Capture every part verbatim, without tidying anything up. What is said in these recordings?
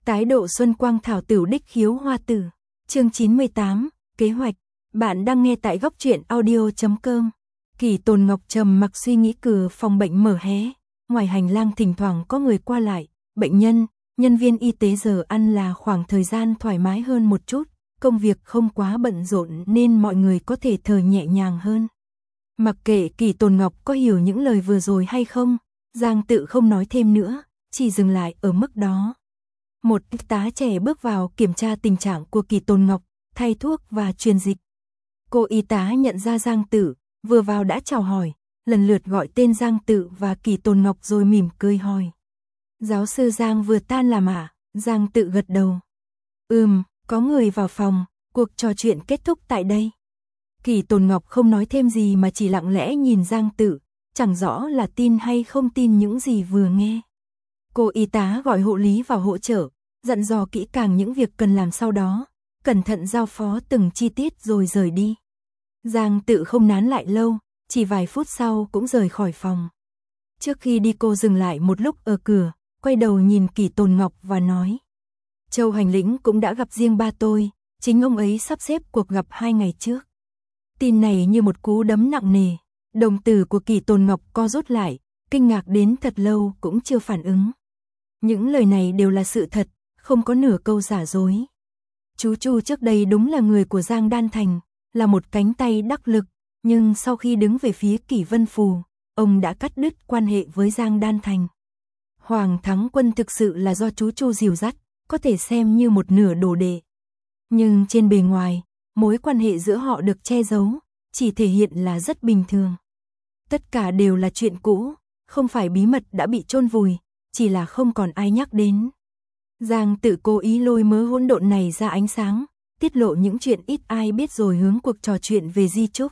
Tái độ xuân quang thảo tửu đích khiếu hoa tử. Chương chín mươi tám, kế hoạch. Bạn đang nghe tại góc truyện audio chấm com. Kỳ Tồn Ngọc trầm mặc suy nghĩ, cửa phòng bệnh mở hé. Ngoài hành lang thỉnh thoảng có người qua lại, bệnh nhân, nhân viên y tế giờ ăn là khoảng thời gian thoải mái hơn một chút, công việc không quá bận rộn nên mọi người có thể thở nhẹ nhàng hơn. Mặc kệ Kỳ Tồn Ngọc có hiểu những lời vừa rồi hay không, Giang Tự không nói thêm nữa, chỉ dừng lại ở mức đó. Một y tá trẻ bước vào kiểm tra tình trạng của Kỳ Tồn Ngọc, thay thuốc và truyền dịch. Cô y tá nhận ra Giang Tự, vừa vào đã chào hỏi, lần lượt gọi tên Giang Tự và Kỳ Tồn Ngọc rồi mỉm cười hỏi. Giáo sư Giang vừa tan làm à? Giang Tự gật đầu. Ừm, có người vào phòng, cuộc trò chuyện kết thúc tại đây. Kỳ Tồn Ngọc không nói thêm gì mà chỉ lặng lẽ nhìn Giang Tự, chẳng rõ là tin hay không tin những gì vừa nghe. Cô y tá gọi hộ lý vào hỗ trợ, dặn dò kỹ càng những việc cần làm sau đó, cẩn thận giao phó từng chi tiết rồi rời đi. Giang Tự không nán lại lâu, chỉ vài phút sau cũng rời khỏi phòng. Trước khi đi cô dừng lại một lúc ở cửa, quay đầu nhìn Kỳ Tồn Ngọc và nói. Châu Hành Lĩnh cũng đã gặp riêng ba tôi, chính ông ấy sắp xếp cuộc gặp hai ngày trước. Tin này như một cú đấm nặng nề, đồng tử của Kỳ Tồn Ngọc co rút lại, kinh ngạc đến thật lâu cũng chưa phản ứng. Những lời này đều là sự thật, không có nửa câu giả dối. Chú Chu trước đây đúng là người của Giang Đan Thành, là một cánh tay đắc lực, nhưng sau khi đứng về phía Kỷ Vân Phù, ông đã cắt đứt quan hệ với Giang Đan Thành. Hoàng Thắng Quân thực sự là do chú Chu dìu dắt, có thể xem như một nửa đồ đệ. Nhưng trên bề ngoài, mối quan hệ giữa họ được che giấu, chỉ thể hiện là rất bình thường. Tất cả đều là chuyện cũ, không phải bí mật đã bị chôn vùi, chỉ là không còn ai nhắc đến. Giang Tự cố ý lôi mớ hỗn độn này ra ánh sáng, tiết lộ những chuyện ít ai biết rồi hướng cuộc trò chuyện về di chúc.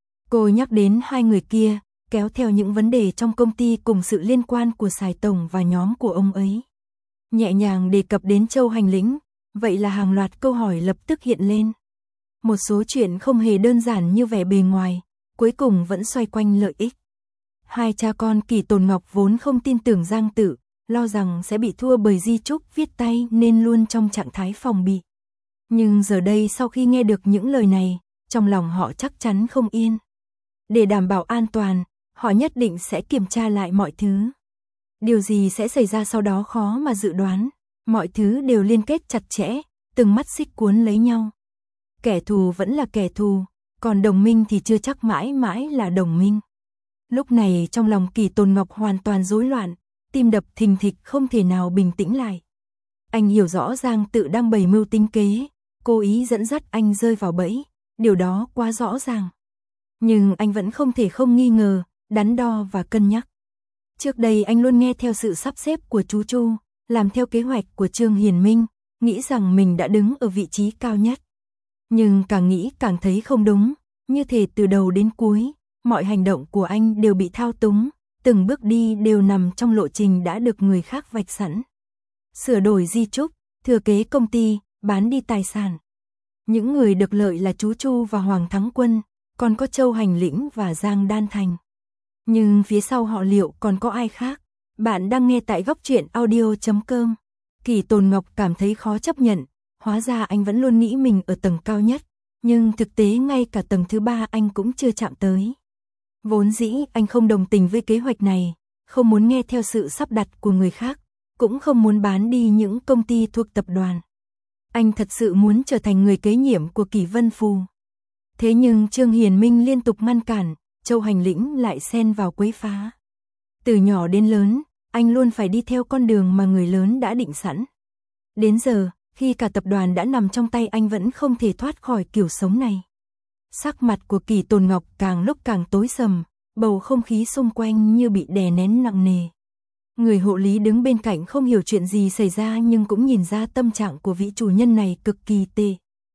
Cô nhắc đến hai người kia, kéo theo những vấn đề trong công ty cùng sự liên quan của Sài Tổng và nhóm của ông ấy. Nhẹ nhàng đề cập đến Châu Hành Lĩnh, vậy là hàng loạt câu hỏi lập tức hiện lên. Một số chuyện không hề đơn giản như vẻ bề ngoài, cuối cùng vẫn xoay quanh lợi ích. Hai cha con Kỳ Tồn Ngọc vốn không tin tưởng Giang Tự, lo rằng sẽ bị thua bởi di chúc viết tay nên luôn trong trạng thái phòng bị. Nhưng giờ đây sau khi nghe được những lời này, trong lòng họ chắc chắn không yên. Để đảm bảo an toàn, họ nhất định sẽ kiểm tra lại mọi thứ. Điều gì sẽ xảy ra sau đó khó mà dự đoán, mọi thứ đều liên kết chặt chẽ, từng mắt xích cuốn lấy nhau. Kẻ thù vẫn là kẻ thù, còn đồng minh thì chưa chắc mãi mãi là đồng minh. Lúc này trong lòng Kỳ Tồn Ngọc hoàn toàn rối loạn, tim đập thình thịch không thể nào bình tĩnh lại. Anh hiểu rõ Giang Tự đang bày mưu tính kế, cố ý dẫn dắt anh rơi vào bẫy, điều đó quá rõ ràng. Nhưng anh vẫn không thể không nghi ngờ, đắn đo và cân nhắc. Trước đây anh luôn nghe theo sự sắp xếp của chú Chu, làm theo kế hoạch của Trương Hiền Minh, nghĩ rằng mình đã đứng ở vị trí cao nhất. Nhưng càng nghĩ càng thấy không đúng, như thể từ đầu đến cuối, mọi hành động của anh đều bị thao túng, từng bước đi đều nằm trong lộ trình đã được người khác vạch sẵn. Sửa đổi di chúc, thừa kế công ty, bán đi tài sản. Những người được lợi là chú Chu và Hoàng Thắng Quân, còn có Châu Hành Lĩnh và Giang Đan Thành. Nhưng phía sau họ liệu còn có ai khác? Bạn đang nghe tại góc truyện audio chấm com. Kỳ Tồn Ngọc cảm thấy khó chấp nhận, hóa ra anh vẫn luôn nghĩ mình ở tầng cao nhất, nhưng thực tế ngay cả tầng thứ ba anh cũng chưa chạm tới. Vốn dĩ anh không đồng tình với kế hoạch này, không muốn nghe theo sự sắp đặt của người khác, cũng không muốn bán đi những công ty thuộc tập đoàn. Anh thật sự muốn trở thành người kế nhiệm của Kỷ Vân Phù. Thế nhưng Trương Hiền Minh liên tục ngăn cản, Châu Hành Lĩnh lại xen vào quấy phá. Từ nhỏ đến lớn, anh luôn phải đi theo con đường mà người lớn đã định sẵn. Đến giờ, khi cả tập đoàn đã nằm trong tay anh vẫn không thể thoát khỏi kiểu sống này. Sắc mặt của Kỳ Tồn Ngọc càng lúc càng tối sầm, bầu không khí xung quanh như bị đè nén nặng nề. Người hộ lý đứng bên cạnh không hiểu chuyện gì xảy ra nhưng cũng nhìn ra tâm trạng của vị chủ nhân này cực kỳ tệ.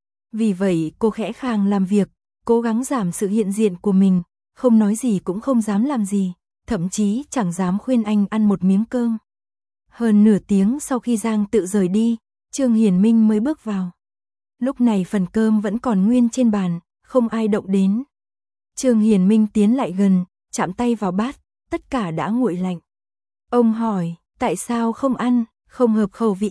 Vì vậy cô khẽ khàng làm việc, cố gắng giảm sự hiện diện của mình, không nói gì cũng không dám làm gì, thậm chí chẳng dám khuyên anh ăn một miếng cơm. Hơn nửa tiếng sau khi Giang Tự rời đi, Trương Hiền Minh mới bước vào. Lúc này phần cơm vẫn còn nguyên trên bàn, không ai động đến. Trương Hiền Minh tiến lại gần, chạm tay vào bát, tất cả đã nguội lạnh. Ông hỏi, tại sao không ăn, không hợp khẩu vị à?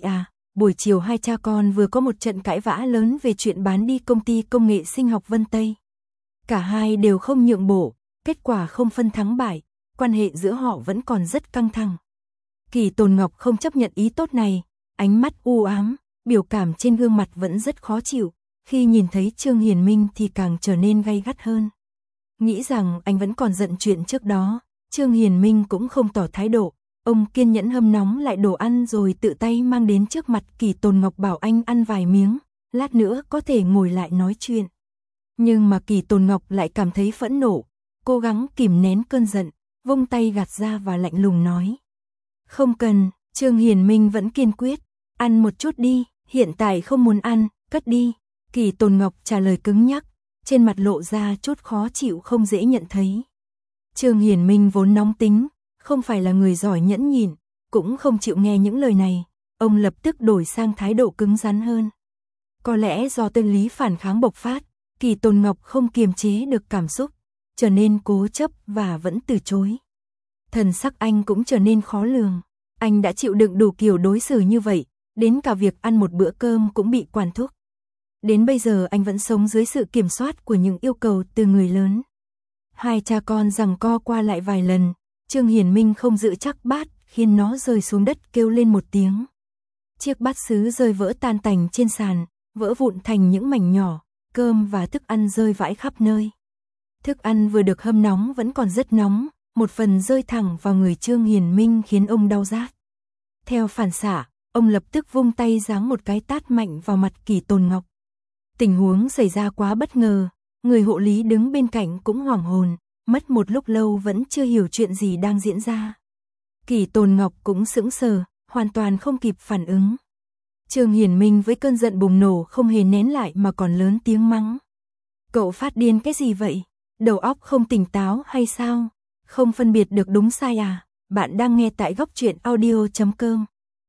buổi chiều hai cha con vừa có một trận cãi vã lớn về chuyện bán đi công ty công nghệ sinh học Vân Tây. Cả hai đều không nhượng bộ, kết quả không phân thắng bại, quan hệ giữa họ vẫn còn rất căng thẳng. Kỳ Tồn Ngọc không chấp nhận ý tốt này, ánh mắt u ám, biểu cảm trên gương mặt vẫn rất khó chịu, khi nhìn thấy Trương Hiền Minh thì càng trở nên gay gắt hơn. Nghĩ rằng anh vẫn còn giận chuyện trước đó, Trương Hiền Minh cũng không tỏ thái độ, ông kiên nhẫn hâm nóng lại đồ ăn rồi tự tay mang đến trước mặt Kỳ Tồn Ngọc bảo anh ăn vài miếng, lát nữa có thể ngồi lại nói chuyện. Nhưng mà Kỳ Tồn Ngọc lại cảm thấy phẫn nộ, cố gắng kìm nén cơn giận, vung tay gạt ra và lạnh lùng nói. Không cần, Trương Hiền Minh vẫn kiên quyết, ăn một chút đi, hiện tại không muốn ăn, cất đi. Kỳ Tồn Ngọc trả lời cứng nhắc, trên mặt lộ ra chút khó chịu không dễ nhận thấy. Trương Hiền Minh vốn nóng tính, không phải là người giỏi nhẫn nhịn, cũng không chịu nghe những lời này, ông lập tức đổi sang thái độ cứng rắn hơn. Có lẽ do tâm lý phản kháng bộc phát, Kỳ Tồn Ngọc không kiềm chế được cảm xúc, trở nên cố chấp và vẫn từ chối. Thần sắc anh cũng trở nên khó lường, anh đã chịu đựng đủ kiểu đối xử như vậy, đến cả việc ăn một bữa cơm cũng bị quản thúc. Đến bây giờ anh vẫn sống dưới sự kiểm soát của những yêu cầu từ người lớn. Hai cha con giằng co qua lại vài lần, Trương Hiền Minh không giữ chắc bát, khiến nó rơi xuống đất kêu lên một tiếng. Chiếc bát sứ rơi vỡ tan tành trên sàn, vỡ vụn thành những mảnh nhỏ, cơm và thức ăn rơi vãi khắp nơi. Thức ăn vừa được hâm nóng vẫn còn rất nóng, một phần rơi thẳng vào người Trương Hiền Minh khiến ông đau rát. Theo phản xạ, ông lập tức vung tay giáng một cái tát mạnh vào mặt Kỳ Tồn Ngọc. Tình huống xảy ra quá bất ngờ, người hộ lý đứng bên cạnh cũng hoảng hồn, mất một lúc lâu vẫn chưa hiểu chuyện gì đang diễn ra. Kỳ Tồn Ngọc cũng sững sờ, hoàn toàn không kịp phản ứng. Trương Hiền Minh với cơn giận bùng nổ không hề nén lại mà còn lớn tiếng mắng. Cậu phát điên cái gì vậy? Đầu óc không tỉnh táo hay sao? Không phân biệt được đúng sai à? Bạn đang nghe tại góc truyện audio chấm com.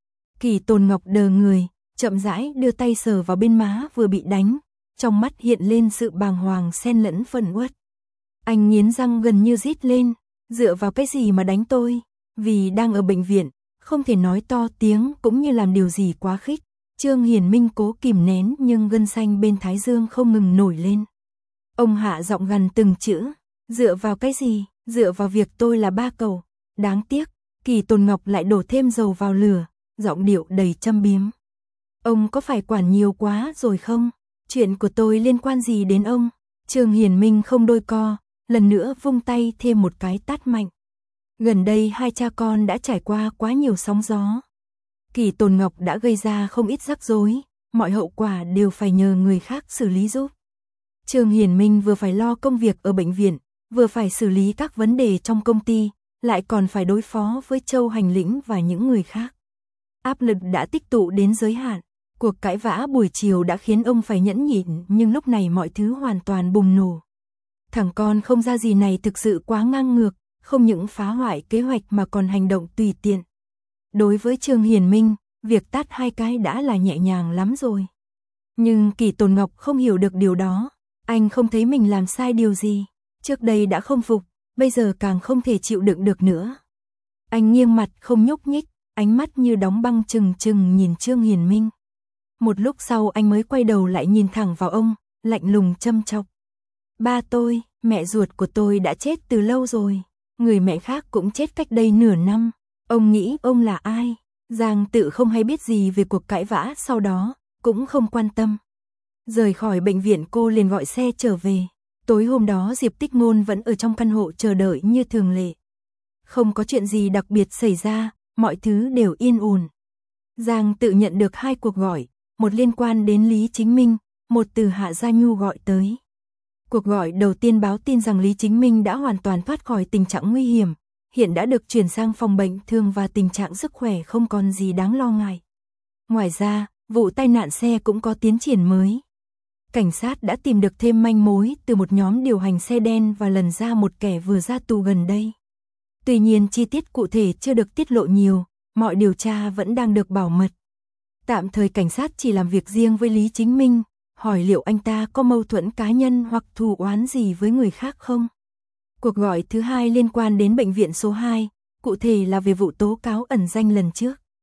Kỳ Tồn Ngọc đờ người, chậm rãi đưa tay sờ vào bên má vừa bị đánh, trong mắt hiện lên sự bàng hoàng xen lẫn phẫn uất. Anh nghiến răng gần như rít lên, dựa vào cái gì mà đánh tôi? Vì đang ở bệnh viện, không thể nói to tiếng cũng như làm điều gì quá khích. Trương Hiền Minh cố kìm nén nhưng gân xanh bên thái dương không ngừng nổi lên. Ông hạ giọng gằn từng chữ, dựa vào cái gì? Dựa vào việc tôi là ba cậu. Đáng tiếc, Kỳ Tồn Ngọc lại đổ thêm dầu vào lửa, giọng điệu đầy châm biếm. Ông có phải quản nhiều quá rồi không? Chuyện của tôi liên quan gì đến ông? Trương Hiền Minh không đôi co, lần nữa vung tay thêm một cái tát mạnh. Gần đây hai cha con đã trải qua quá nhiều sóng gió. Kỳ Tồn Ngọc đã gây ra không ít rắc rối, mọi hậu quả đều phải nhờ người khác xử lý giúp. Trương Hiền Minh vừa phải lo công việc ở bệnh viện, vừa phải xử lý các vấn đề trong công ty, lại còn phải đối phó với Châu Hành Lĩnh và những người khác. Áp lực đã tích tụ đến giới hạn, cuộc cãi vã buổi chiều đã khiến ông phải nhẫn nhịn, nhưng lúc này mọi thứ hoàn toàn bùng nổ. Thằng con không ra gì này thực sự quá ngang ngược, không những phá hoại kế hoạch mà còn hành động tùy tiện. Đối với Trương Hiền Minh, việc tát hai cái đã là nhẹ nhàng lắm rồi. Nhưng Kỳ Tồn Ngọc không hiểu được điều đó, anh không thấy mình làm sai điều gì. Trước đây đã không phục, bây giờ càng không thể chịu đựng được nữa. Anh nghiêng mặt không nhúc nhích, ánh mắt như đóng băng trừng trừng nhìn Trương Hiền Minh. Một lúc sau anh mới quay đầu lại nhìn thẳng vào ông, lạnh lùng châm chọc. Ba tôi, mẹ ruột của tôi đã chết từ lâu rồi, người mẹ khác cũng chết cách đây nửa năm. Ông nghĩ ông là ai? Giang Tự không hay biết gì về cuộc cãi vã sau đó, cũng không quan tâm. Rời khỏi bệnh viện cô liền gọi xe trở về. Tối hôm đó Diệp Tích Ngôn vẫn ở trong căn hộ chờ đợi như thường lệ. Không có chuyện gì đặc biệt xảy ra, mọi thứ đều yên ổn. Giang Tự nhận được hai cuộc gọi, một liên quan đến Lý Chính Minh, một từ Hạ Gia Nhu gọi tới. Cuộc gọi đầu tiên báo tin rằng Lý Chính Minh đã hoàn toàn thoát khỏi tình trạng nguy hiểm, hiện đã được chuyển sang phòng bệnh thương và tình trạng sức khỏe không còn gì đáng lo ngại. Ngoài ra, vụ tai nạn xe cũng có tiến triển mới. Cảnh sát đã tìm được thêm manh mối từ một nhóm điều hành xe đen và lần ra một kẻ vừa ra tù gần đây. Tuy nhiên chi tiết cụ thể chưa được tiết lộ nhiều, mọi điều tra vẫn đang được bảo mật. Tạm thời cảnh sát chỉ làm việc riêng với Lý Chính Minh, hỏi liệu anh ta có mâu thuẫn cá nhân hoặc thù oán gì với người khác không. Cuộc gọi thứ hai liên quan đến bệnh viện số hai, cụ thể là về vụ tố cáo ẩn danh lần trước.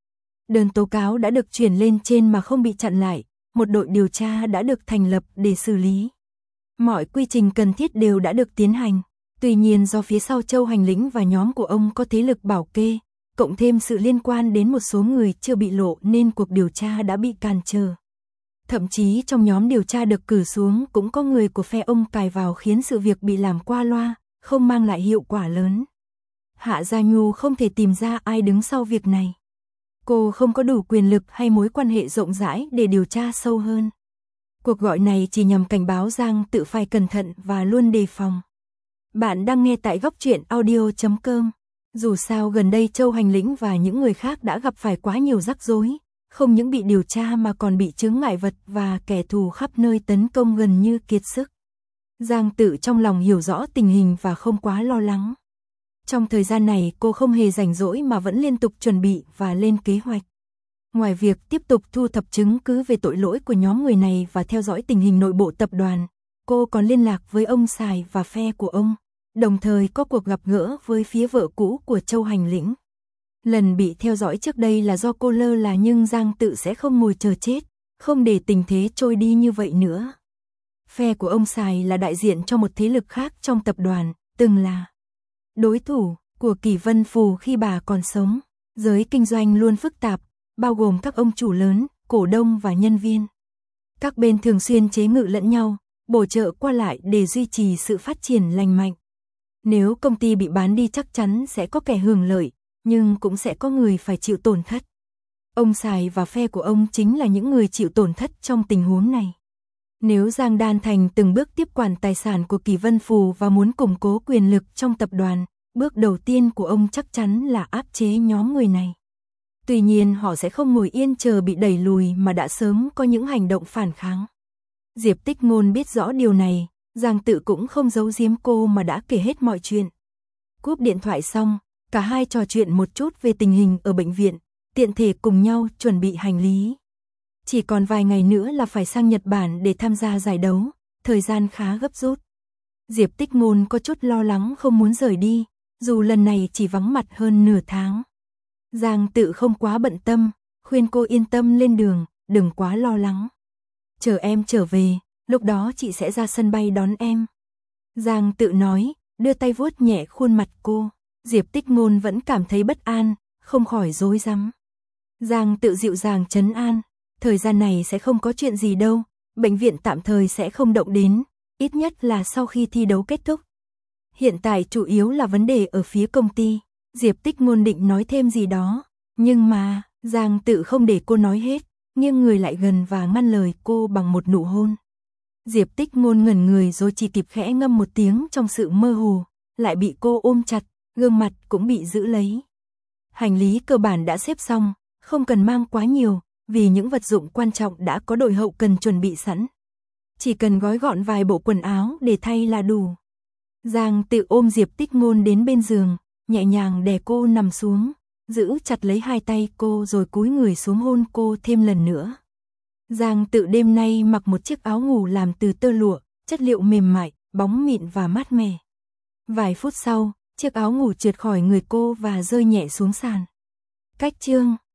Đơn tố cáo đã được chuyển lên trên mà không bị chặn lại, một đội điều tra đã được thành lập để xử lý. Mọi quy trình cần thiết đều đã được tiến hành. Tuy nhiên do phía sau Châu Hành Lĩnh và nhóm của ông có thế lực bảo kê, cộng thêm sự liên quan đến một số người chưa bị lộ nên cuộc điều tra đã bị cản trở. Thậm chí trong nhóm điều tra được cử xuống cũng có người của phe ông cài vào khiến sự việc bị làm qua loa, không mang lại hiệu quả lớn. Hạ Gia Nhu không thể tìm ra ai đứng sau việc này. Cô không có đủ quyền lực hay mối quan hệ rộng rãi để điều tra sâu hơn. Cuộc gọi này chỉ nhằm cảnh báo Giang Tự phải cẩn thận và luôn đề phòng. Bạn đang nghe tại góc truyện audio chấm com. Dù sao gần đây Châu Hành Lĩnh và những người khác đã gặp phải quá nhiều rắc rối, không những bị điều tra mà còn bị chướng ngại vật và kẻ thù khắp nơi tấn công gần như kiệt sức. Giang Tự trong lòng hiểu rõ tình hình và không quá lo lắng. Trong thời gian này cô không hề rảnh rỗi mà vẫn liên tục chuẩn bị và lên kế hoạch. Ngoài việc tiếp tục thu thập chứng cứ về tội lỗi của nhóm người này và theo dõi tình hình nội bộ tập đoàn, cô còn liên lạc với ông Sài và phe của ông, đồng thời có cuộc gặp gỡ với phía vợ cũ của Châu Hành Lĩnh. Lần bị theo dõi trước đây là do cô lơ là nhưng Giang Tự sẽ không ngồi chờ chết, không để tình thế trôi đi như vậy nữa. Phe của ông Sài là đại diện cho một thế lực khác trong tập đoàn, từng là đối thủ của Kỷ Vân Phù khi bà còn sống. Giới kinh doanh luôn phức tạp, bao gồm các ông chủ lớn, cổ đông và nhân viên. Các bên thường xuyên chế ngự lẫn nhau, bổ trợ qua lại để duy trì sự phát triển lành mạnh. Nếu công ty bị bán đi chắc chắn sẽ có kẻ hưởng lợi, nhưng cũng sẽ có người phải chịu tổn thất. Ông Sài và phe của ông chính là những người chịu tổn thất trong tình huống này. Nếu Giang Đan Thành từng bước tiếp quản tài sản của Kỷ Vân Phù và muốn củng cố quyền lực trong tập đoàn, bước đầu tiên của ông chắc chắn là áp chế nhóm người này. Tuy nhiên họ sẽ không ngồi yên chờ bị đẩy lùi mà đã sớm có những hành động phản kháng. Diệp Tích Ngôn biết rõ điều này, Giang Tự cũng không giấu giếm cô mà đã kể hết mọi chuyện. Cúp điện thoại xong, cả hai trò chuyện một chút về tình hình ở bệnh viện, tiện thể cùng nhau chuẩn bị hành lý. Chỉ còn vài ngày nữa là phải sang Nhật Bản để tham gia giải đấu, thời gian khá gấp rút. Diệp Tích Ngôn có chút lo lắng không muốn rời đi, dù lần này chỉ vắng mặt hơn nửa tháng. Giang Tự không quá bận tâm, khuyên cô yên tâm lên đường, đừng quá lo lắng. Chờ em trở về, lúc đó chị sẽ ra sân bay đón em. Giang Tự nói, đưa tay vuốt nhẹ khuôn mặt cô. Diệp Tích Ngôn vẫn cảm thấy bất an, không khỏi rối rắm. Giang Tự dịu dàng trấn an, thời gian này sẽ không có chuyện gì đâu, bệnh viện tạm thời sẽ không động đến, ít nhất là sau khi thi đấu kết thúc. Hiện tại chủ yếu là vấn đề ở phía công ty. Diệp Tích Ngôn định nói thêm gì đó, nhưng mà Giang Tự không để cô nói hết, nghiêng người lại gần và ngăn lời cô bằng một nụ hôn. Diệp Tích Ngôn ngẩn người rồi chỉ kịp khẽ ngâm một tiếng trong sự mơ hồ, lại bị cô ôm chặt, gương mặt cũng bị giữ lấy. Hành lý cơ bản đã xếp xong, không cần mang quá nhiều, vì những vật dụng quan trọng đã có đội hậu cần chuẩn bị sẵn. Chỉ cần gói gọn vài bộ quần áo để thay là đủ. Giang Tự ôm Diệp Tích Ngôn đến bên giường, nhẹ nhàng đè cô nằm xuống, giữ chặt lấy hai tay cô rồi cúi người xuống hôn cô thêm lần nữa. Giang Tự đêm nay mặc một chiếc áo ngủ làm từ tơ lụa, chất liệu mềm mại, bóng mịn và mát mẻ. Vài phút sau, chiếc áo ngủ trượt khỏi người cô và rơi nhẹ xuống sàn. Cách chương